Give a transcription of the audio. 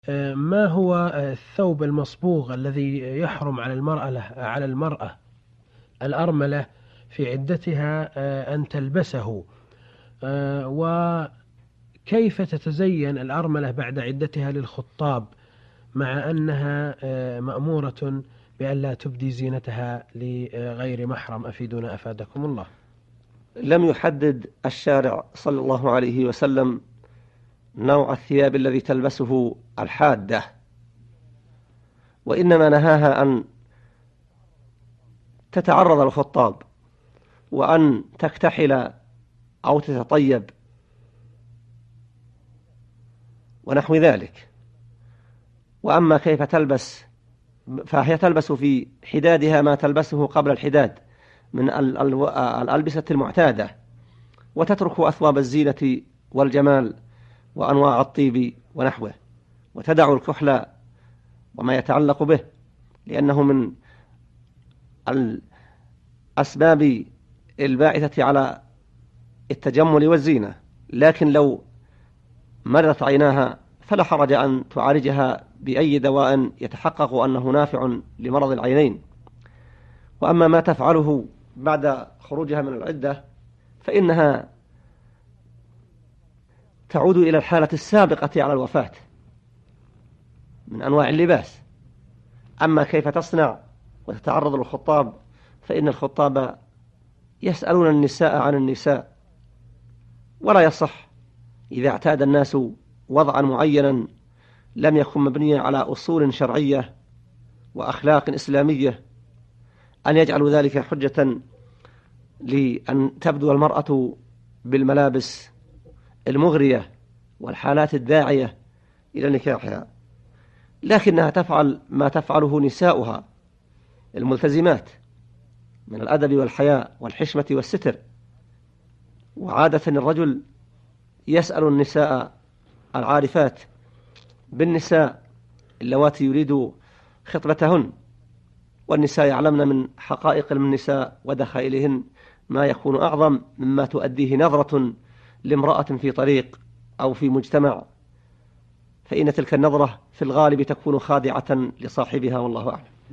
ما هو الثوب المصبوغ الذي يحرم على المرأة الأرملة في عدتها أن تلبسه؟ وكيف تتزين الأرملة بعد عدتها للخطاب مع أنها مأمورة بأن لا تبدي زينتها لغير محرم؟ أفيدونا أفادكم الله. لم يحدد الشارع صلى الله عليه وسلم نوع الثياب الذي تلبسه الحادة، وإنما نهاها أن تتعرض للخطاب وأن تكتحل أو تتطيب ونحو ذلك. وأما كيف تلبس فهي تلبس في حدادها ما تلبسه قبل الحداد من الألبسة المعتادة، وتترك أثواب الزينة والجمال وأنواع الطيب ونحوه، وتدع الكحل وما يتعلق به، لأنه من الأسباب الباعثة على التجمل والزينة. لكن لو مرت عيناها فلا حرج أن تعالجها بأي دواء يتحقق أنه نافع لمرض العينين. وأما ما تفعله بعد خروجها من العدة فإنها تعود إلى الحالة السابقة على الوفاة من أنواع اللباس. أما كيف تصنع وتتعرض للخطاب فإن الخطاب يسألون النساء عن النساء، ولا يصح إذا اعتاد الناس وضعا معينا لم يكن مبنيا على أصول شرعية وأخلاق إسلامية أن يجعلوا ذلك حجة لأن تبدو المرأة بالملابس المغرية والحالات الداعية إلى نكاحها، لكنها تفعل ما تفعله نساؤها الملتزمات من الأدب والحياء والحشمة والستر. وعادة الرجل يسأل النساء العارفات بالنساء اللواتي يريد خطبتهن، والنساء يعلمن من حقائق النساء ودخائلهن ما يكون أعظم مما تؤديه نظرة لامرأة في طريق أو في مجتمع، فإن تلك النظرة في الغالب تكون خادعة لصاحبها، والله أعلم.